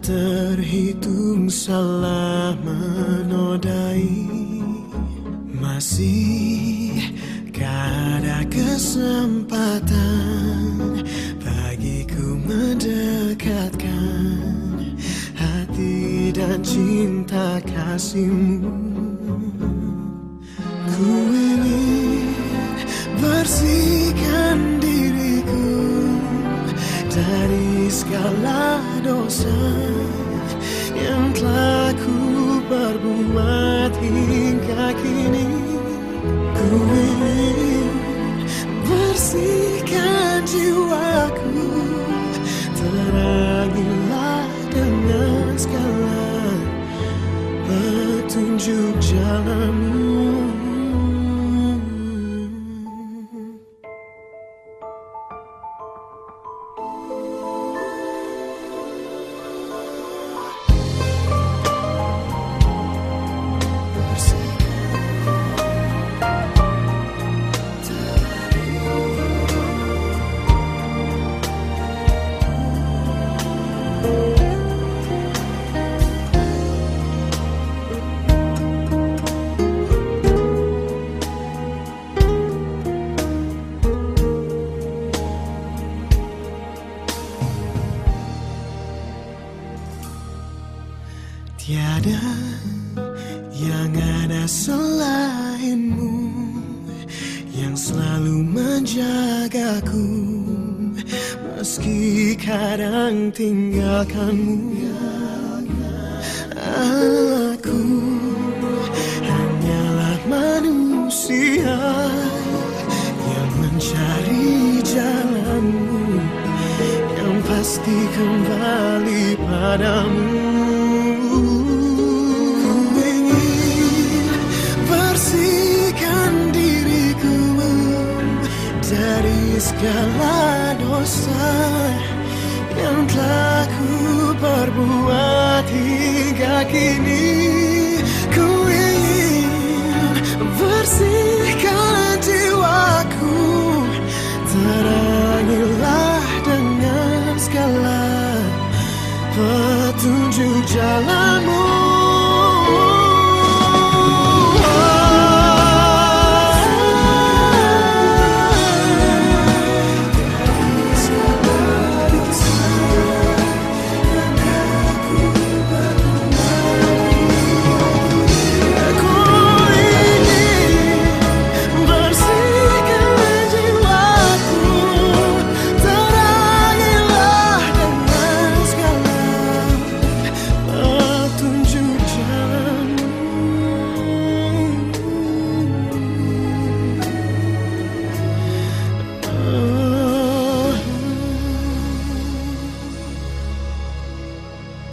terhitung salah menodai. Masih ada kesempatan bagiku mendekatkan hati dan cinta kasihmu. Ku ingin bersihkan diriku dari segala dosa yang telah ku perbuat hingga kini. Ku ingin bersihkan jiwaku, terangilah dengan segala petunjuk jalanmu. Tiada yang ada selainmu, yang selalu menjagaku, meski kadang tinggalkanmu. Aku hanyalah manusia yang mencari jalanmu, yang pasti kembali padamu. Dari segala dosa yang telah ku perbuat hingga kini. Ku ingin bersihkan jiwaku, terangilah dengan segala petunjuk jalan.